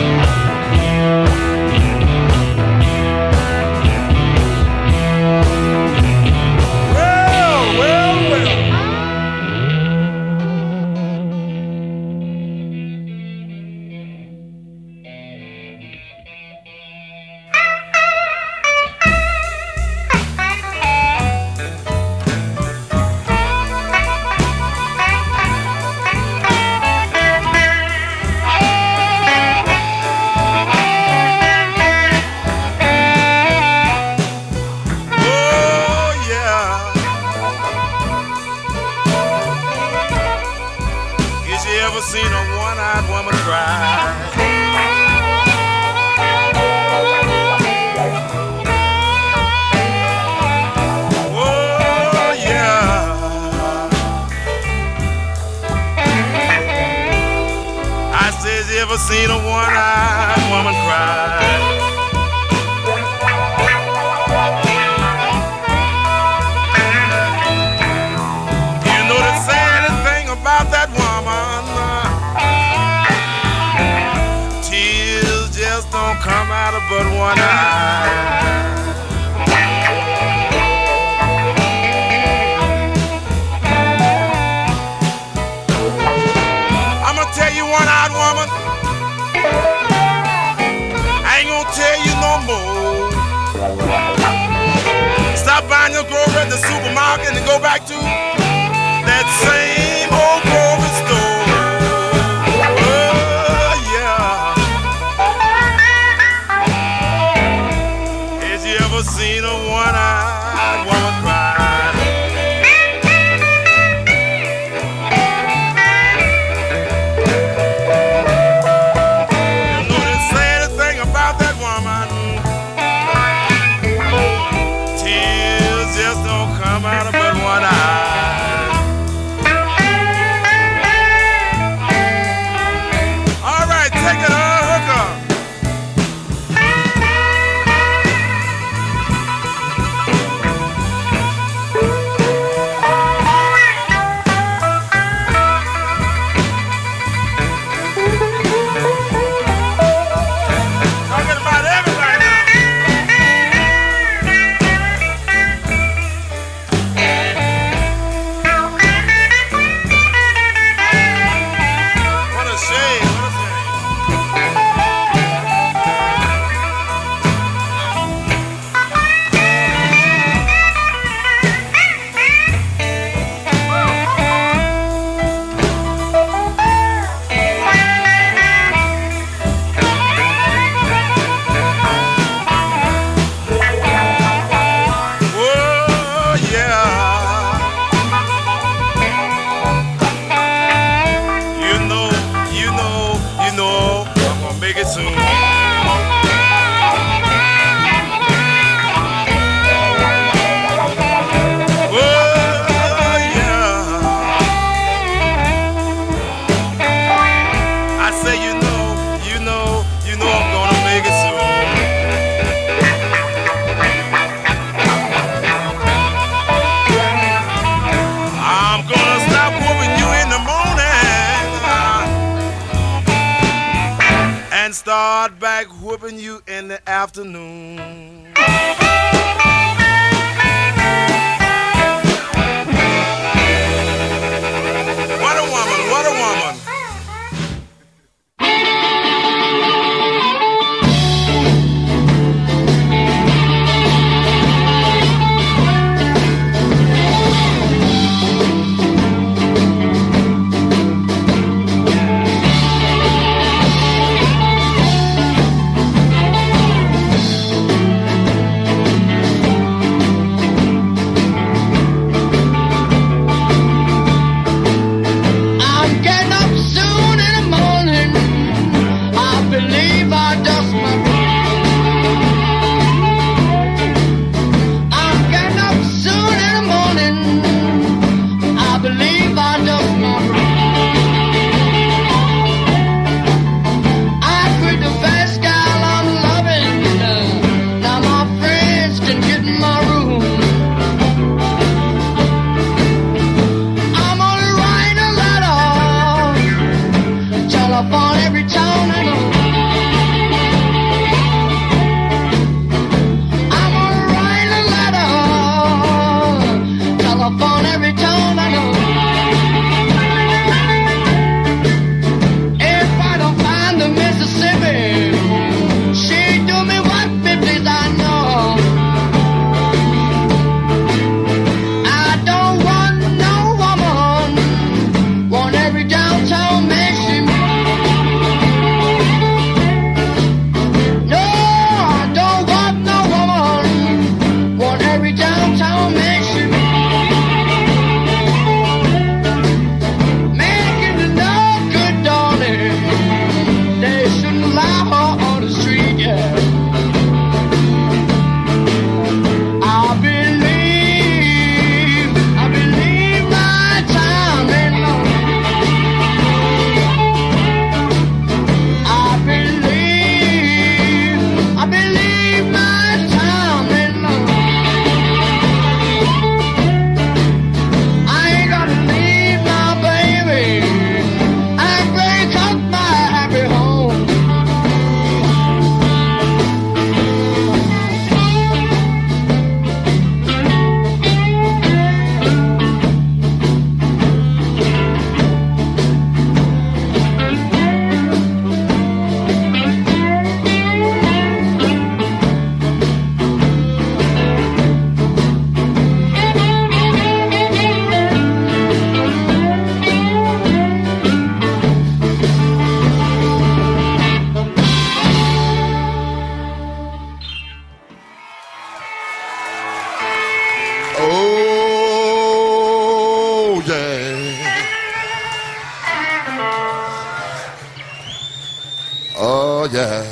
Seen a one-eyed woman cry. You know the saddest thing about that woman, tears just don't come out of but one eye. I'ma tell you, one-eyed woman, tell you no more. Stop buying your groceries at the supermarket and go back to that same old grocery store. Oh, yeah. Has you ever seen a one-eyed woman cry? Out of but one eye. All right, take it on, hooker. Talking about everybody now. Start back whooping you in the afternoon. What a woman, what a woman. yeah.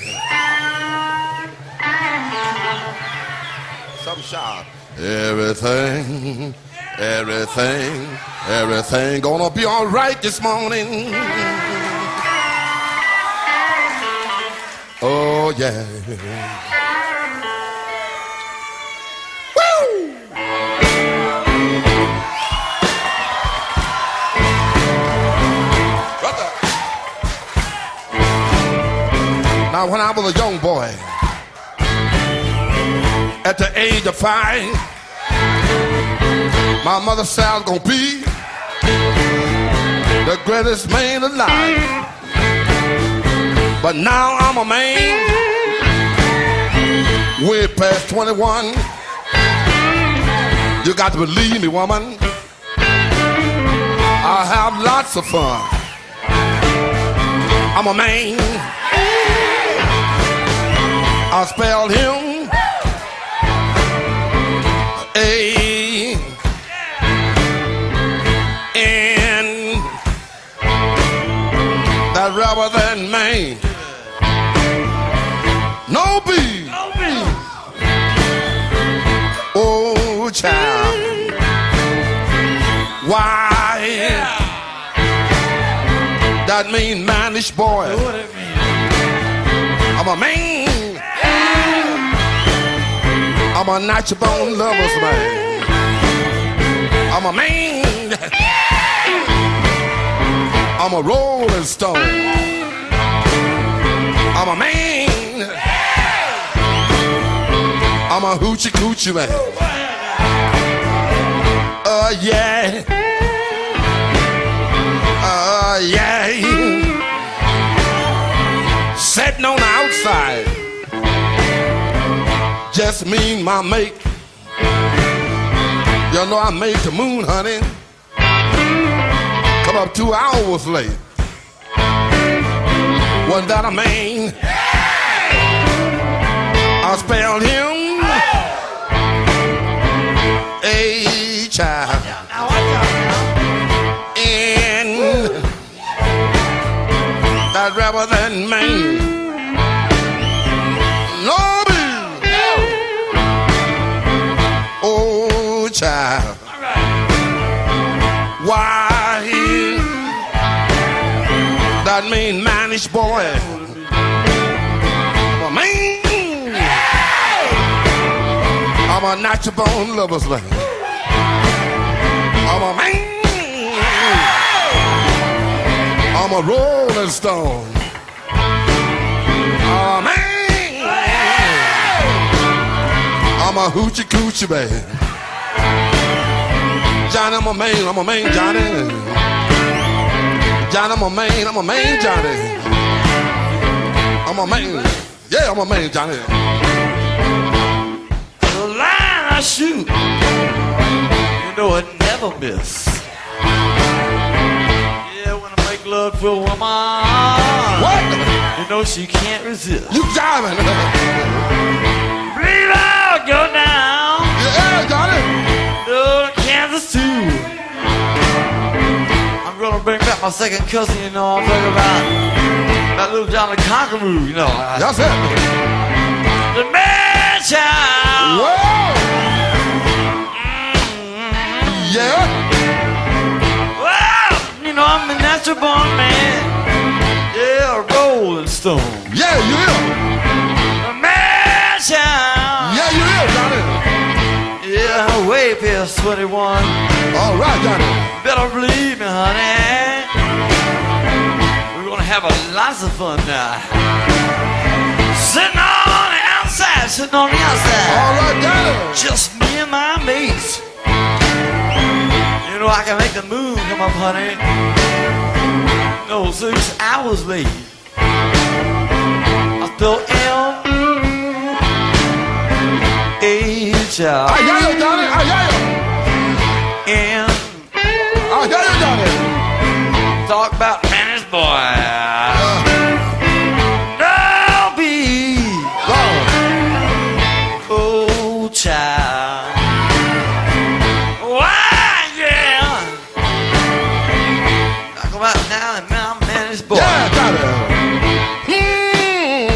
Some sharp. Everything gonna be all right this morning. Oh, yeah. Woo! Brother. Now, when I was a young boy, at the age of 5, my mother said I was gonna be the greatest man alive. But now I'm a man, way past 21. You got to believe me, woman. I have lots of fun. I'm a man. I spelled him A-N, that rather than Maine. No B. Oh, child. Why? That mean manish boy. I'm a man. I'm a natural bone lover's man. I'm a man. I'm a rolling stone. I'm a man. I'm a hoochie coochie man. Yeah. Yeah. Sitting on the outside. Just mean my mate. You know I made the moon, honey. Come up 2 hours late. Wasn't that a man? I spelled him A-child N, that rather than man. No. Oh, child. Why? That mean manish boy. I'm a man. I'm a natural bone lover's man. I'm a man. I'm a rolling stone. I'm a man. I'm a hoochie coochie man. Johnny, I'm a man, Johnny. Johnny, I'm a man, Johnny. I'm a man, yeah, I'm a man, Johnny. The line I shoot, you know it never miss. Yeah, when I make love to a woman, What? you know she can't resist. You driving? Breathe out, go down. Yeah, Johnny. Go to Kansas too. I'm gonna bring back my second cousin, you know. I'm talking about that little Johnny Conqueroo, you know. That's it. The man child. Whoa. Yeah. Well, you know, I'm a natural born man. Yeah, a rolling stone. Yeah, you is. The man child. Yeah, you is, Johnny. Yeah, way past 21. All right, Johnny. Better believe me, honey. We're gonna have a lots of fun now. Sitting on the outside, sitting on the outside. All right, Johnny. Just me and my mates. You know I can make the moon come up, honey. No, 6 hours late. I spelled M-A-child. I got you, Johnny. I got you. And I got you, Johnny. talk about Manny's boy. No be oh child. Why yeah? Talk about now and now Manny's boy. Yeah, Johnny.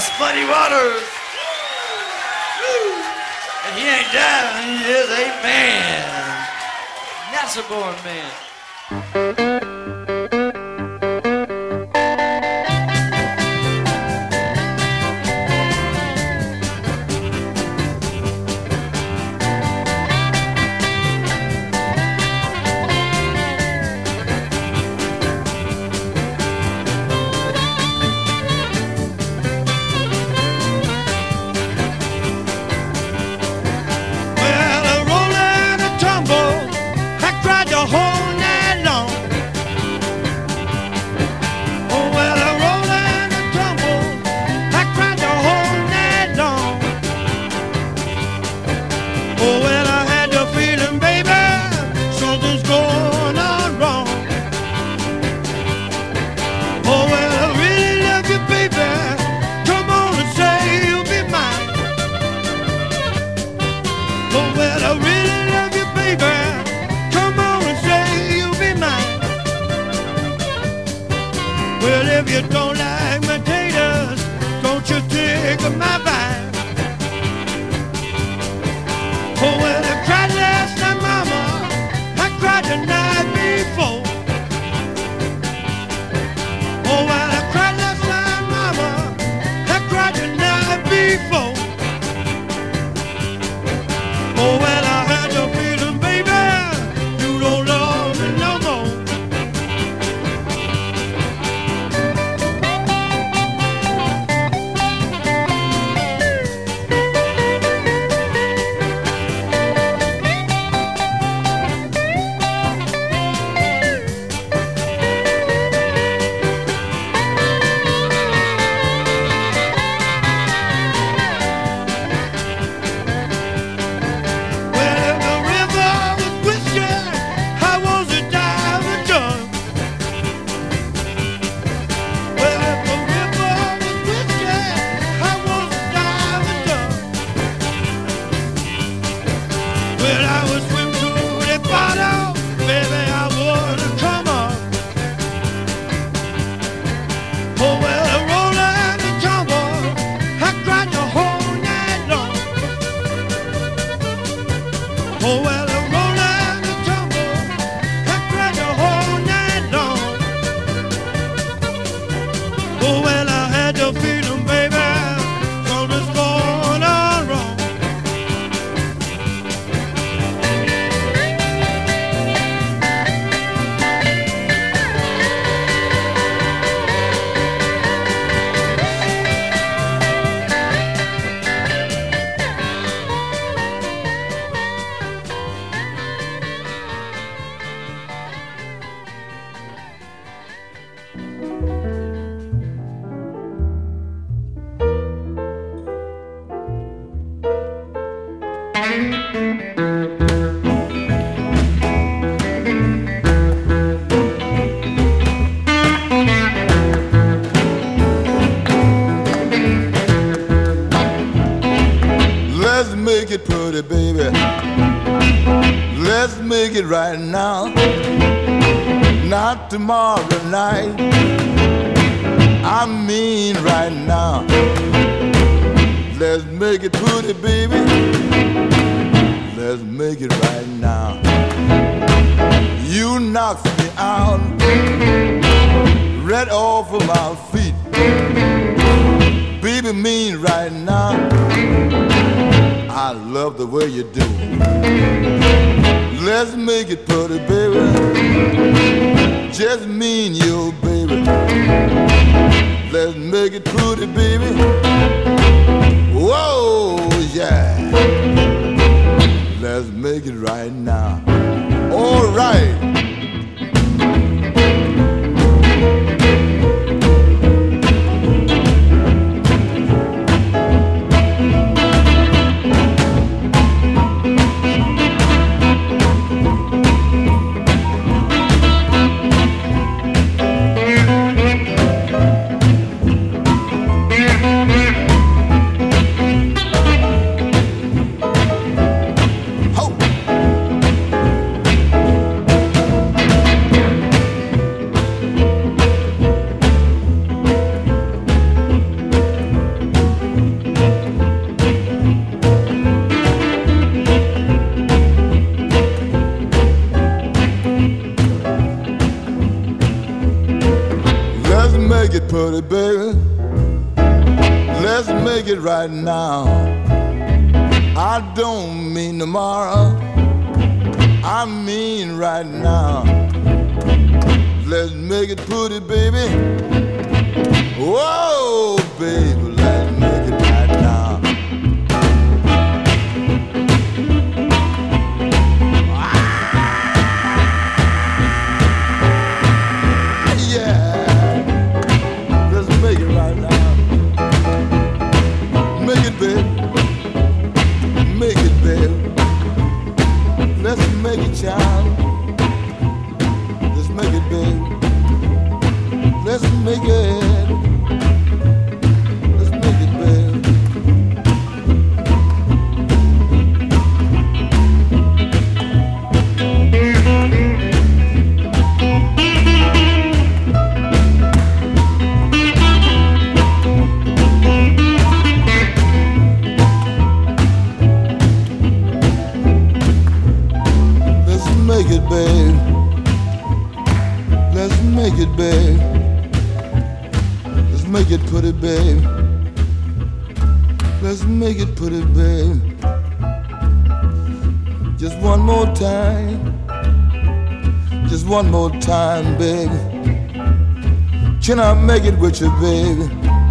Spuddy Waters. Woo. And he ain't dead, he is a man. Natural born man. Right now, not tomorrow night. I mean right now. Let's make it pretty, baby. Let's make it right now. You knock me out, right off of my feet. Baby, mean right now. I love the way you do. Let's make it pretty, baby. Just me and you, baby. Let's make it pretty, baby. Whoa, yeah. Let's make it right now. All right. pretty baby. Let's make it right now. I don't mean tomorrow, I mean right now. Let's make it pretty, baby. Whoa, baby, let's make it right now. Yeah, let's make it right now. Make it, baby. Make it, baby. Let's make it, child. Let's make it, baby. Let's make it. Let's make it, baby. Let's make it, babe. Let's make it, babe. Let's make it pretty, babe. Let's make it pretty, babe. Just one more time. Just one more time, baby. Can I make it with you, baby?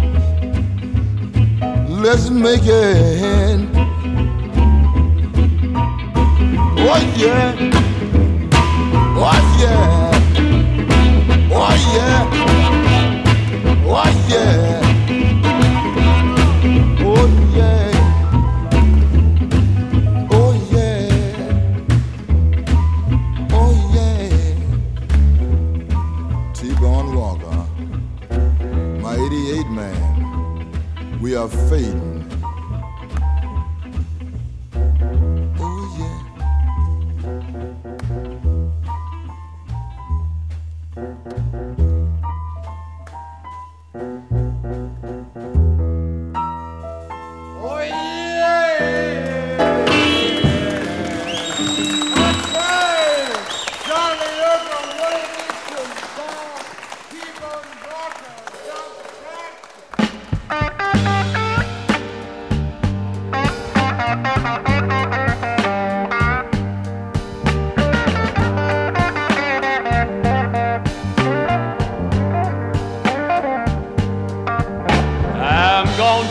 Let's make it. Oh yeah. Oh yeah. Oh yeah. Oh yeah. Oh yeah. Oh yeah. Oh yeah. T-Bone Walker, my 88 man, we are fading. Oh yeah. I'm going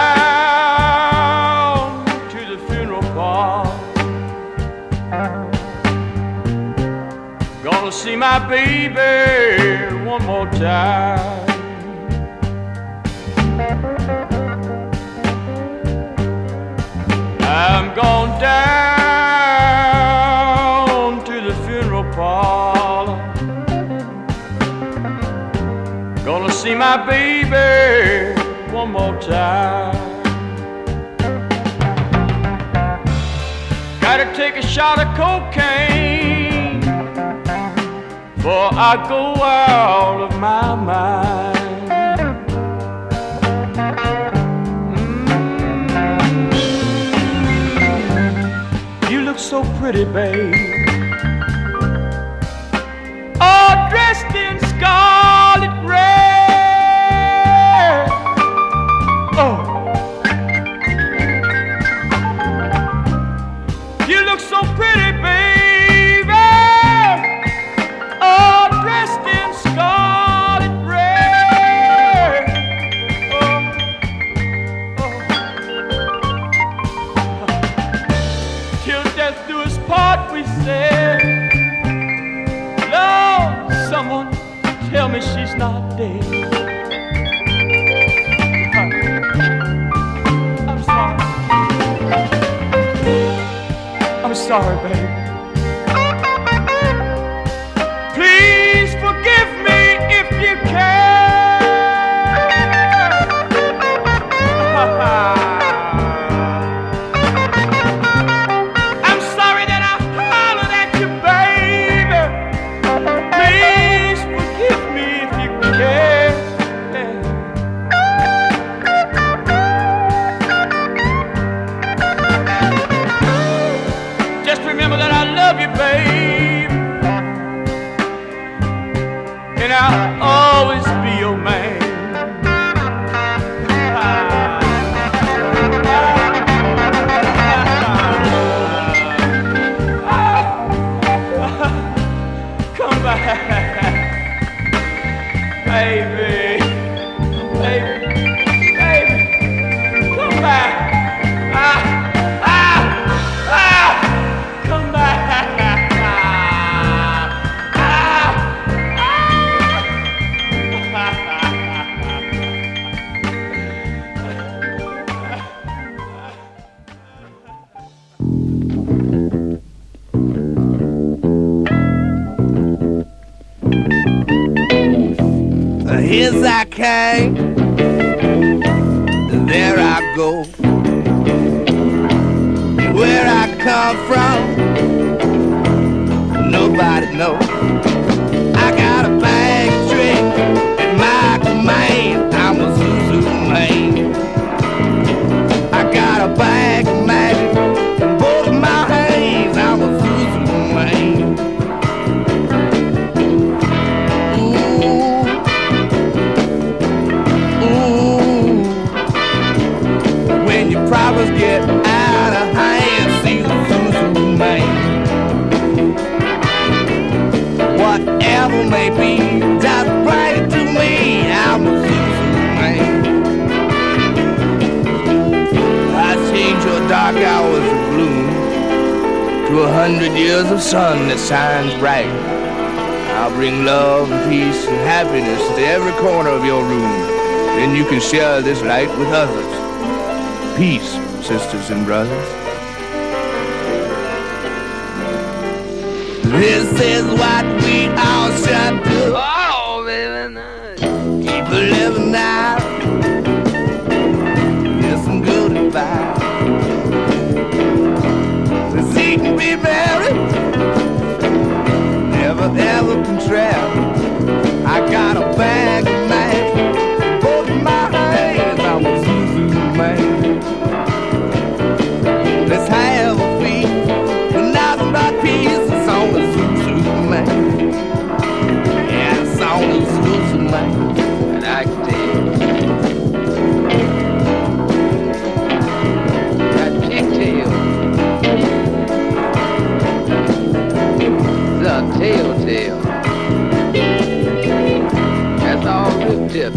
down to the funeral park. Gonna see my baby one more time. I'm going down to the funeral parlor. Gonna see my baby one more time. Gotta take a shot of cocaine before I go out of my mind. You look so pretty, babe. All dressed in scarlet red. Oh, you look so pretty, baby. All dressed in scarlet red. Oh, oh. Till death do us part, we said. Lord, someone tell me she's not dead. I'm sorry, babe. Please forgive me if you can. I'm sorry that I hollered at you, baby. Please forgive me if you can. Just remember that I love you, babe, and I'll always be your man. Hence I came, there I go. Where I come from, nobody knows. I got a bag trick at my command. I'm a Zuzu man. I got a bag of magic in both of my hands. I'm a Zuzu man. When your problems get out of hand, see the Zuzu man. Whatever may be, just bring it to me. I'm a Zuzu man. I change your dark hours of gloom to 100 years of sun that shines bright. I'll bring love and peace and happiness to every corner of your room. Then you can share this light with others. Peace, sisters and brothers. This is what we all should do. Oh, baby, nice. Keep living now. Get some good advice. So she can be married, never ever can travel. I got a bag of magic, both of my hands. I'm a Zuzu man. Let's have a feast, but nothing but peace. It's on the Zuzu man. Yeah, it's on the Zuzu man. And I can tell you, that pigtail, the telltale. That's all good tip.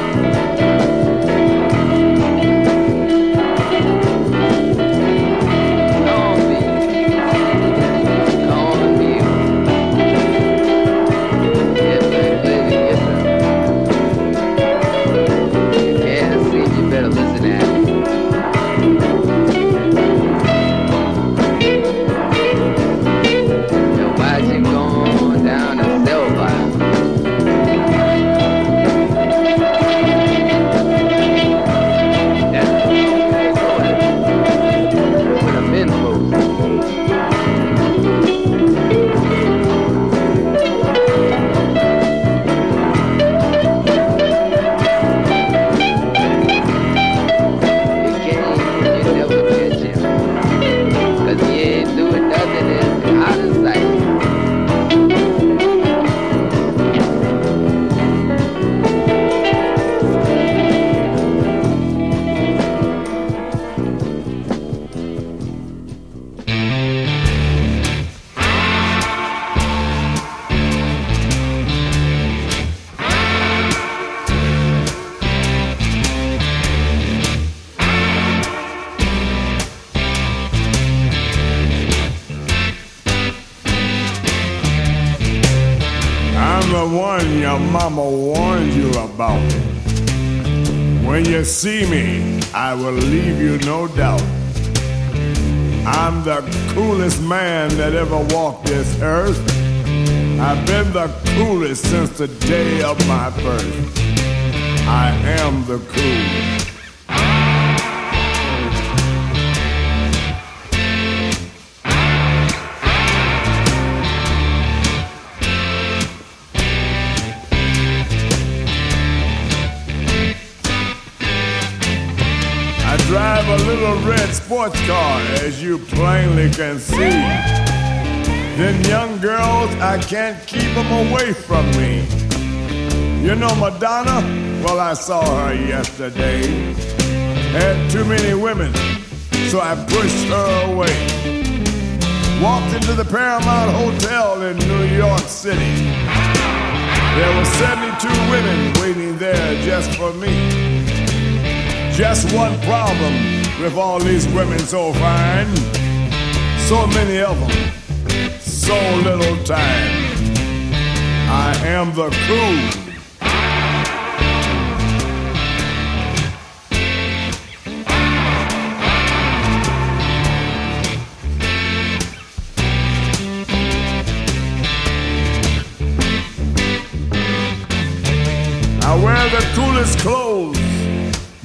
Mama warned you about. When you see me, I will leave you no doubt. I'm the coolest man that ever walked this earth. I've been the coolest since the day of my birth. I am the cool. Drive a little red sports car, as you plainly can see. Then young girls, I can't keep them away from me. You know Madonna? Well, I saw her yesterday. Had too many women, so I pushed her away. Walked into the Paramount Hotel in New York City. There were 72 women waiting there just for me. Just one problem with all these women so fine. So many of them, so little time. I am the cool. I wear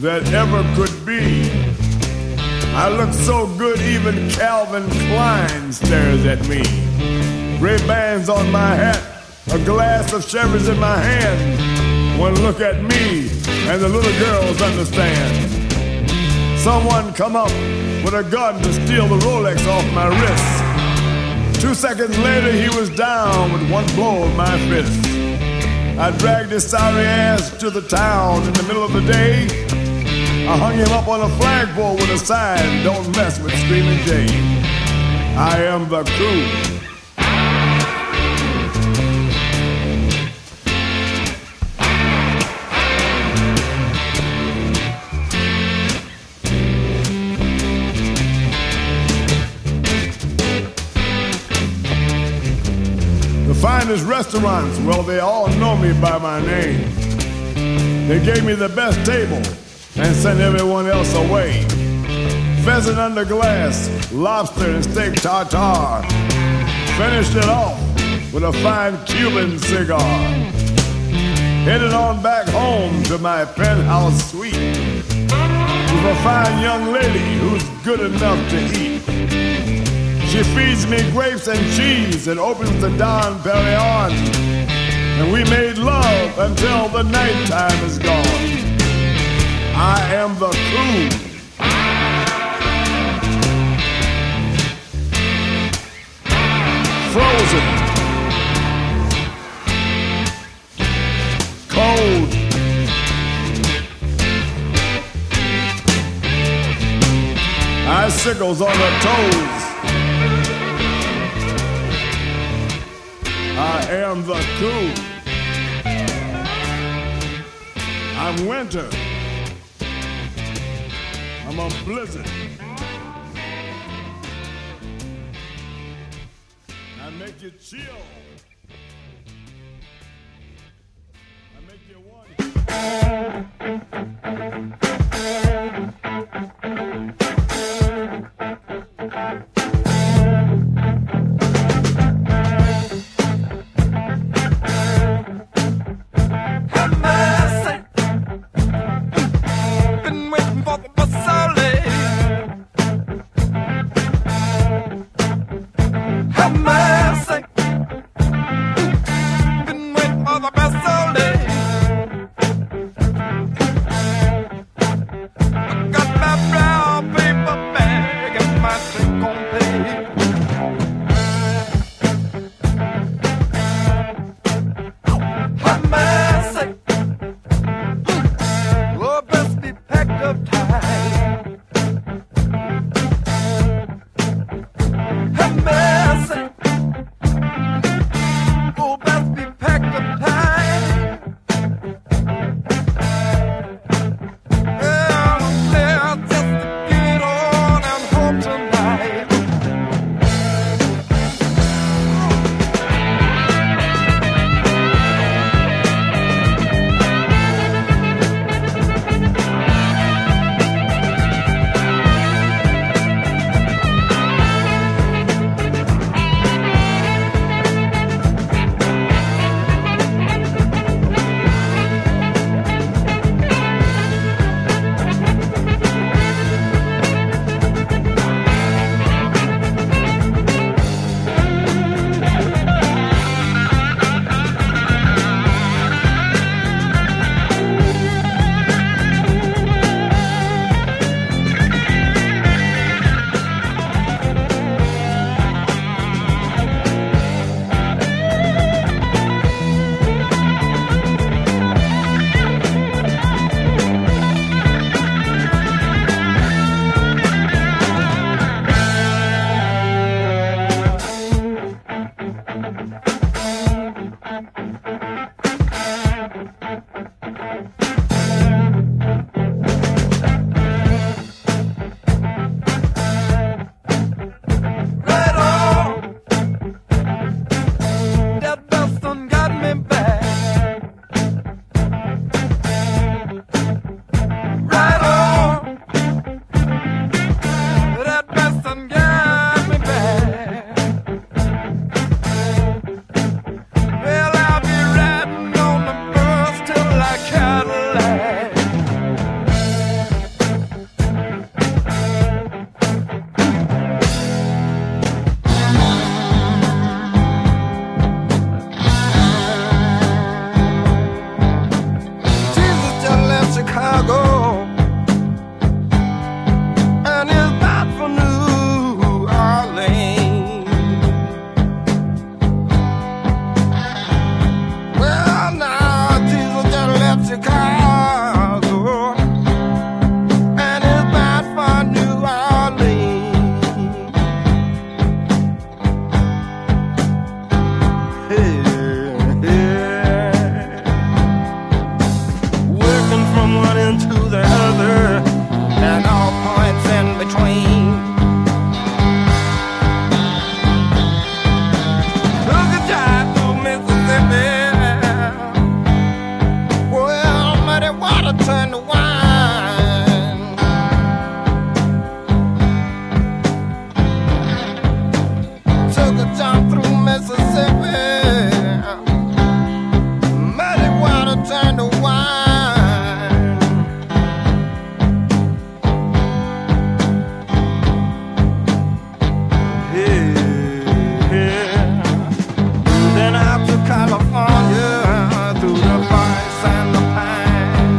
that ever could be. I look so good even Calvin Klein stares at me. Ray-Bans on my hat, a glass of Chevy's in my hand. One look at me and the little girls understand. Someone come up with a gun to steal the Rolex off my wrist. 2 seconds later he was down with one blow of my fist. I dragged his sorry ass to the town in the middle of the day. I hung him up on a flagpole with a sign, "Don't mess with Screaming Jay." I am the crew. The finest restaurants, well, they all know me by my name. They gave me the best table and sent everyone else away. Pheasant under glass, lobster and steak tartare. Finished it off with a fine Cuban cigar. Headed on back home to my penthouse suite with a fine young lady who's good enough to eat. She feeds me grapes and cheese and opens the Don Perignon. And we made love until the nighttime is gone. I am the crew. Frozen. Cold. Icicles on the toes. I am the crew. I'm winter. I'm a blizzard. I make you chill. I make you want. down through Mississippi. Muddy water turned to wine. Yeah. Then out to California, through the forest and the pine.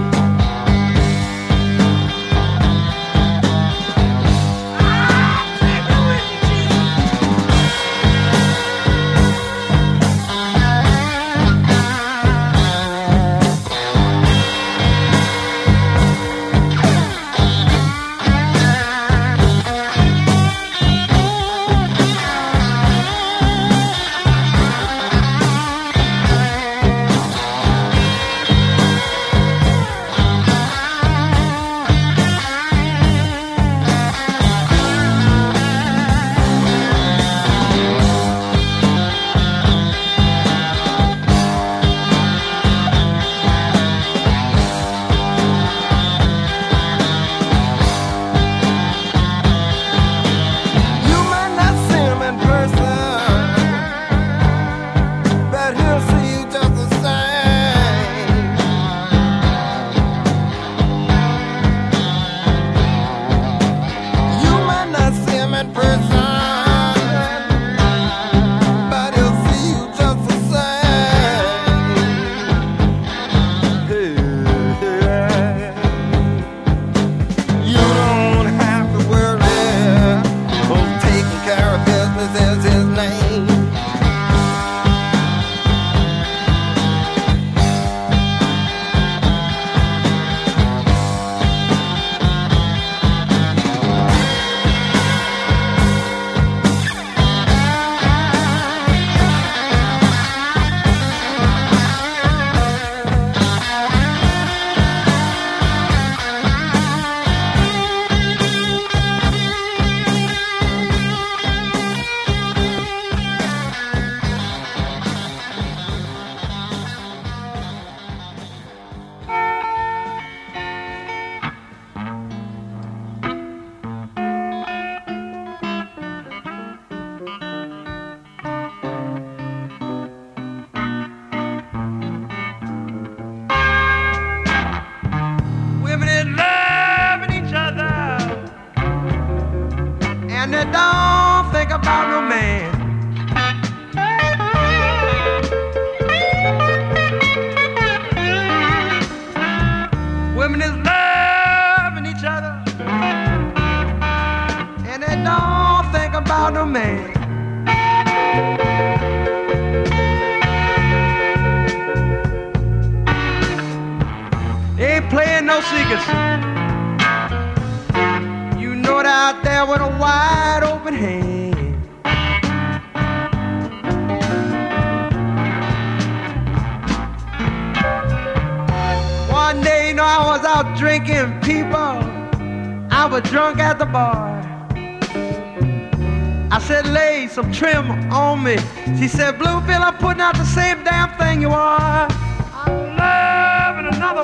Some trim on me. She said, Bluefield, I'm putting out the same damn thing you are. I'm loving another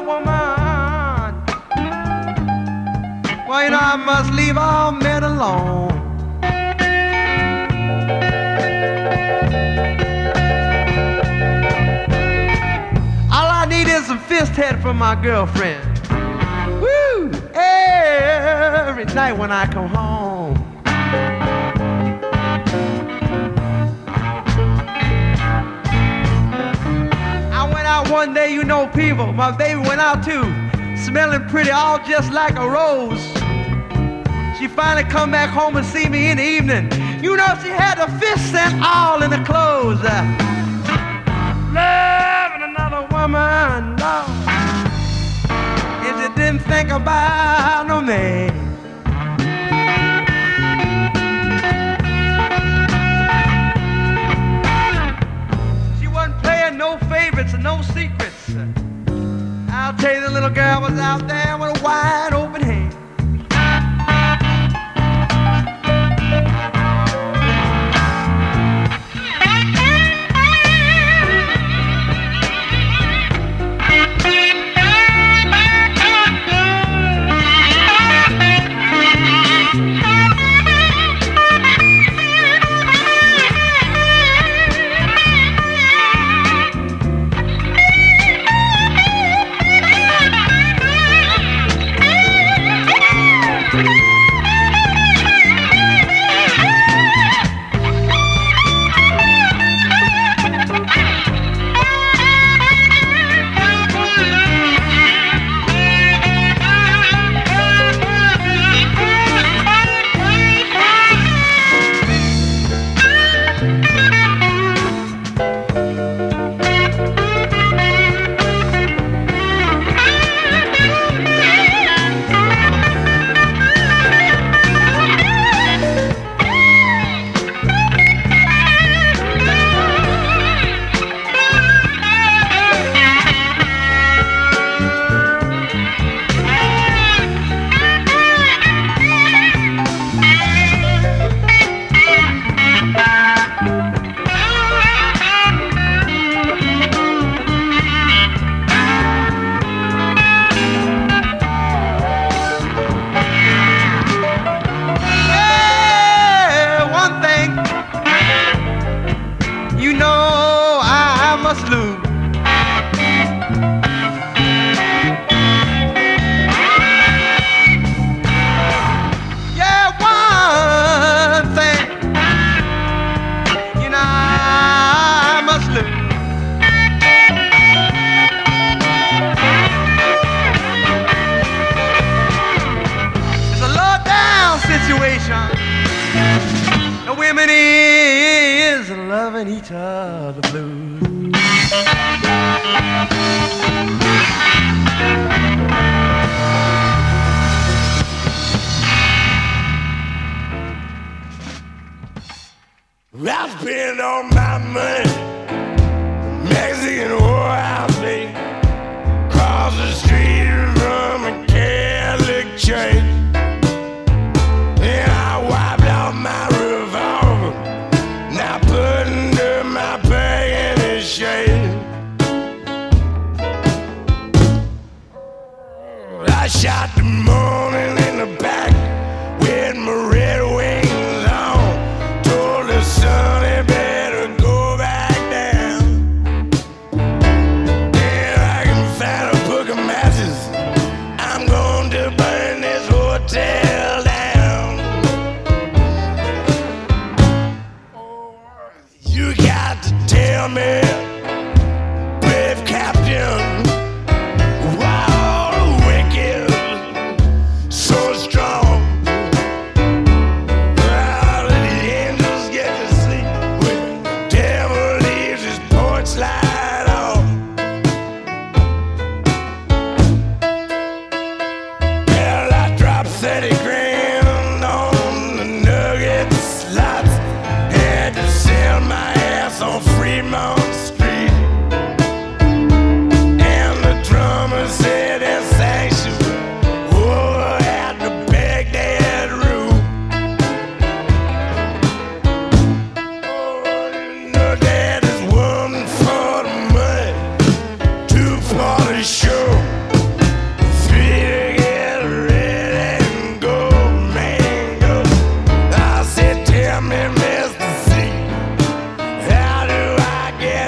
woman. Well, you know, I must leave all men alone. All I need is some fist head from my girlfriend. Woo! Every night when I come home. One day, you know, people, my baby went out too, smelling pretty, all just like a rose. She finally come back home and see me in the evening. You know, she had the fist scent all in the clothes. Loving another woman, no. And she didn't think about no man. No favorites and no secrets. I'll tell you, the little girl was out there with a wide open hand. each other blue. I spend all my money, Mexican whorehouse, baby, across the street from a Catholic church. And I wiped out my revolver, now put under my bag in his shirt. I shot the morning in the back with my red wings on. Told the sun he better go back down. If I can find a book of matches, I'm going to burn this hotel down. You got to tell me, brave captain, why all the wicked so strong? How do the angels get to sleep when the devil leaves his porch light on? Well, I dropped 30 grand on the nugget slots. Had to sell my ass on Fremont Street. And the drummer said in sanctuary, oh, at the Baghdad room. Oh, you know that is one for the money, two for the show, three to get ready and go, man, go. I said, tell me, Mr. C, how do I get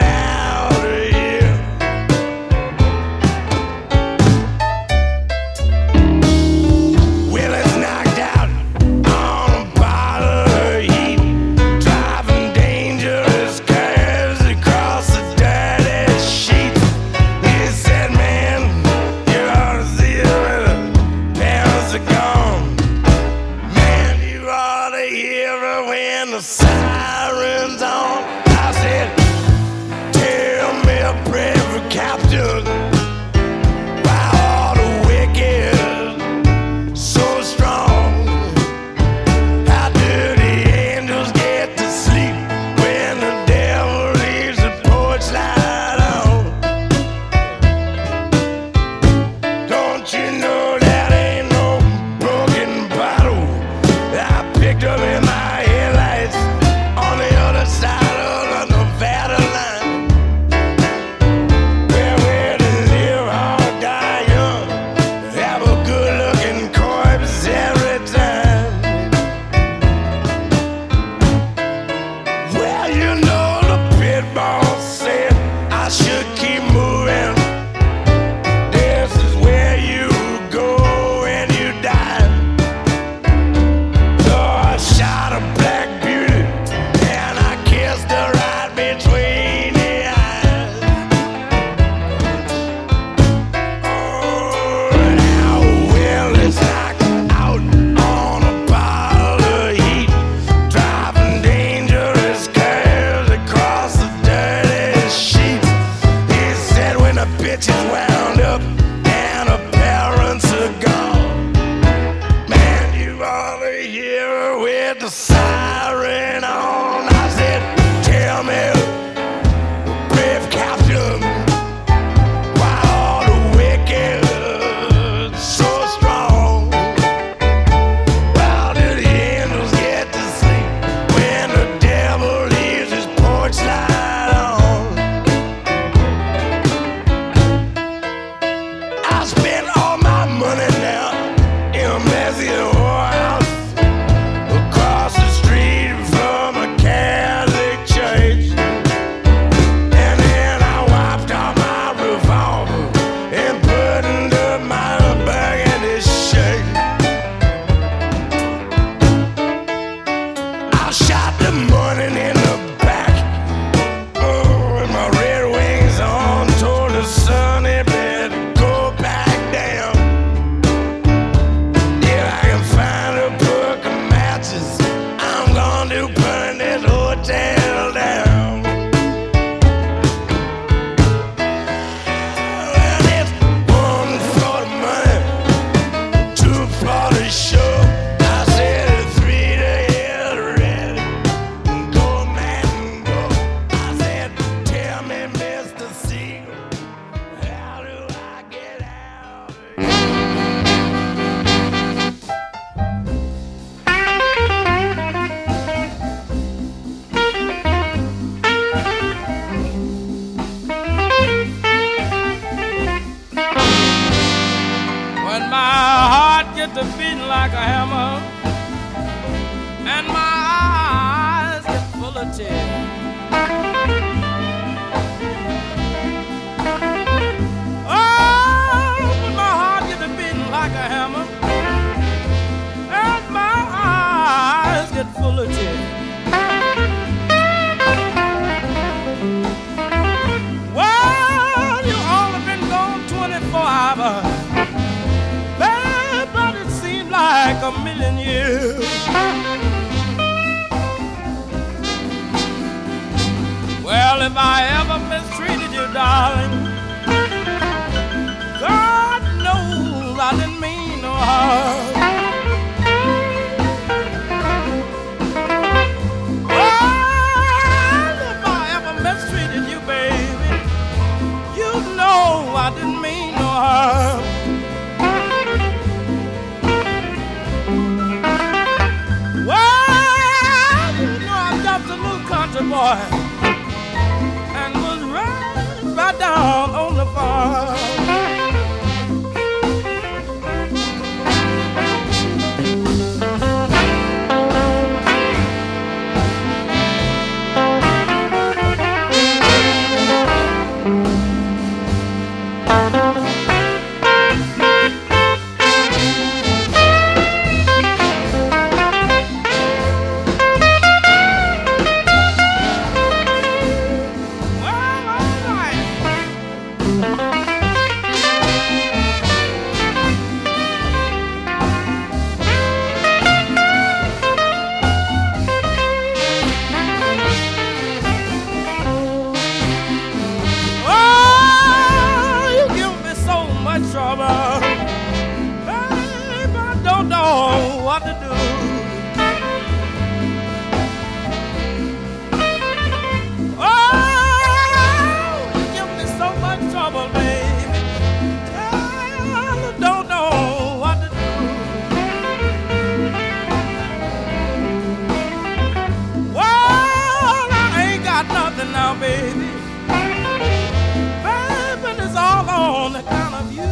if I ever mistreated you, darling. God knows I didn't mean no harm. Well, if I ever mistreated you, baby, you know I didn't mean no harm. Well, you know I'm just a little country boy and was raised right down on the farm. What to do? Oh, you give me so much trouble, baby. I don't know what to do. Well, I ain't got nothing now, baby. Baby, it's all on account of you.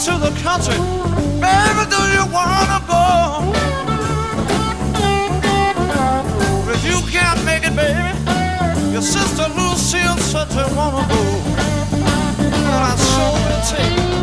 to the country. Baby, do you wanna go? If you can't make it, baby, your sister Lucille said they wanna go. But I sure will take it.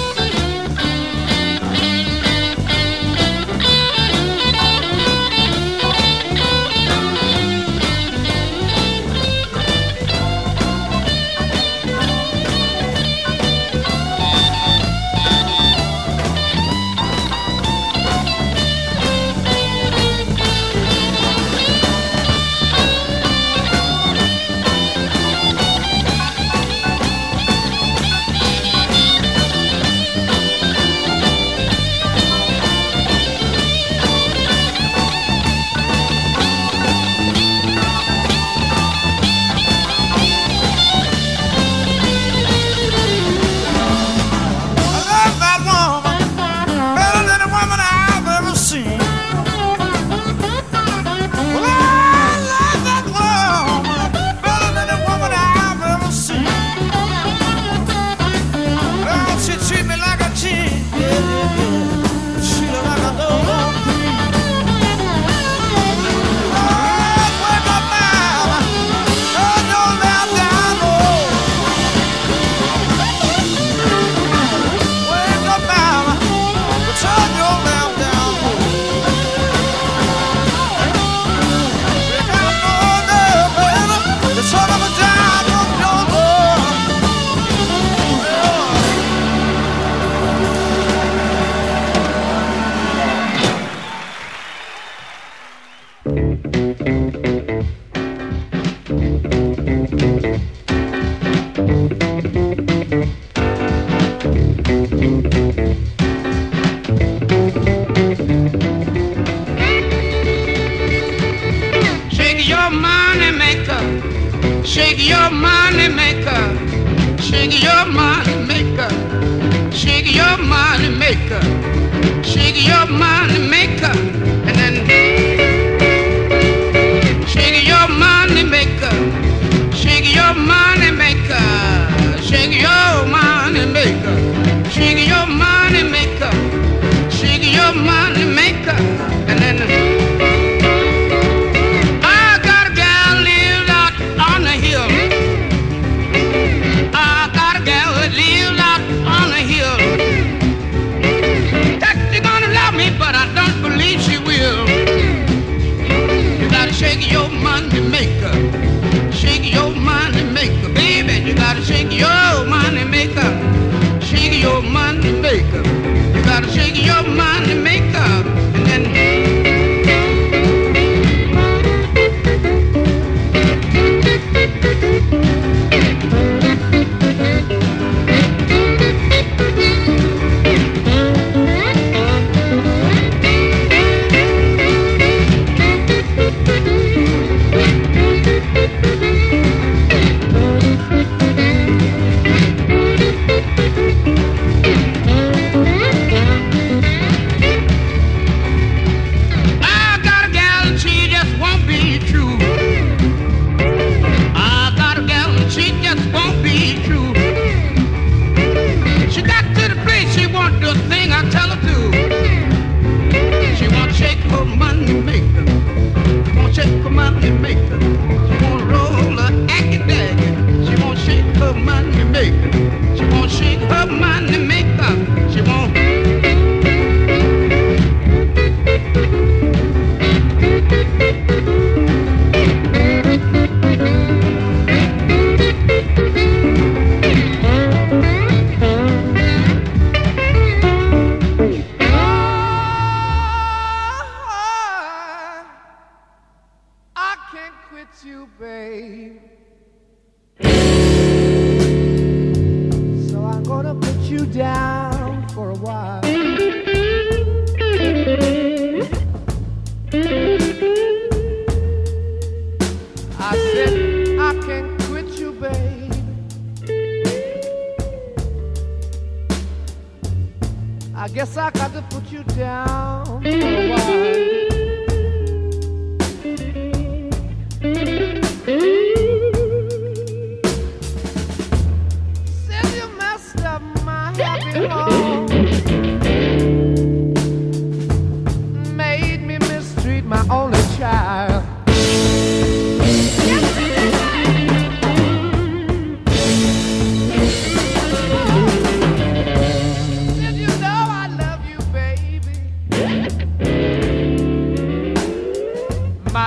Shake your money maker, shake your money maker, shake your money maker, shake your money maker, and then shake your money maker, shake your money maker, shake your money maker, shake your money maker, shake your money maker, and then. Shake your money maker, shake your money maker, baby. You gotta shake your money maker, shake your money maker. You gotta shake your money maker, and then. I guess I got to put you down for a while. Said you messed up my happy home.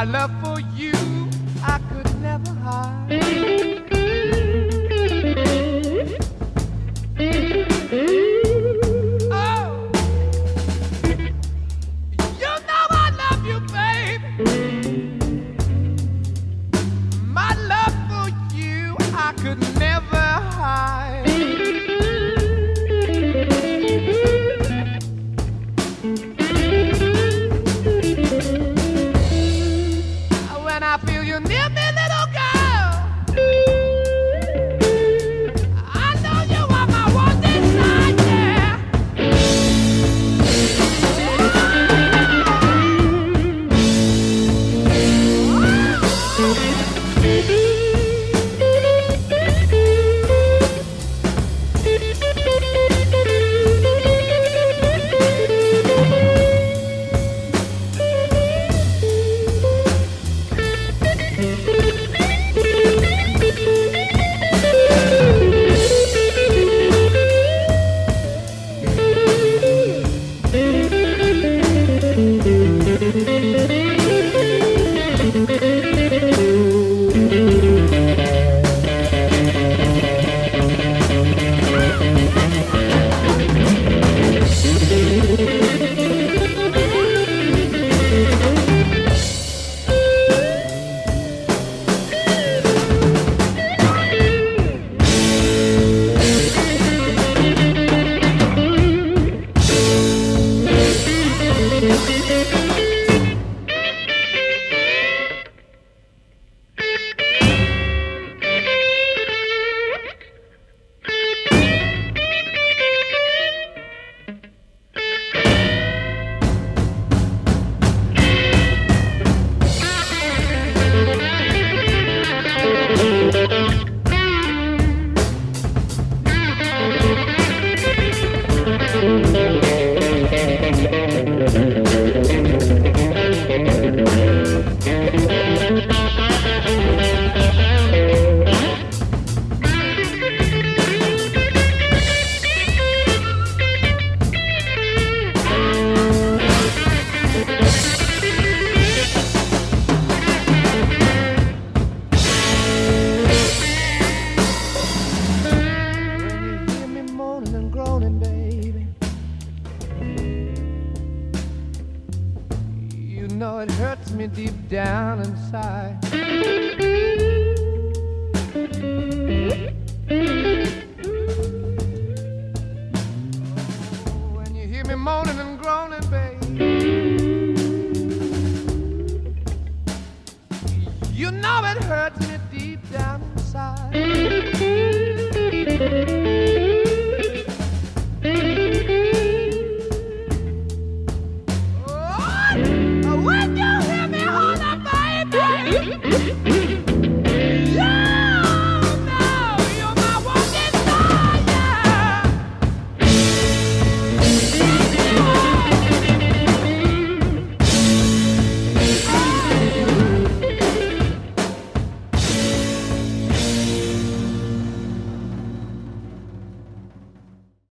love for you I could never hide. Oh, you know I love you, baby. My love for you I could never hide. When I feel you near me, little girl, I know you are my one desire, yeah. Down inside. When you hear me moaning and groaning, babe, you know it hurts me deep down inside. When you hear me holler, baby,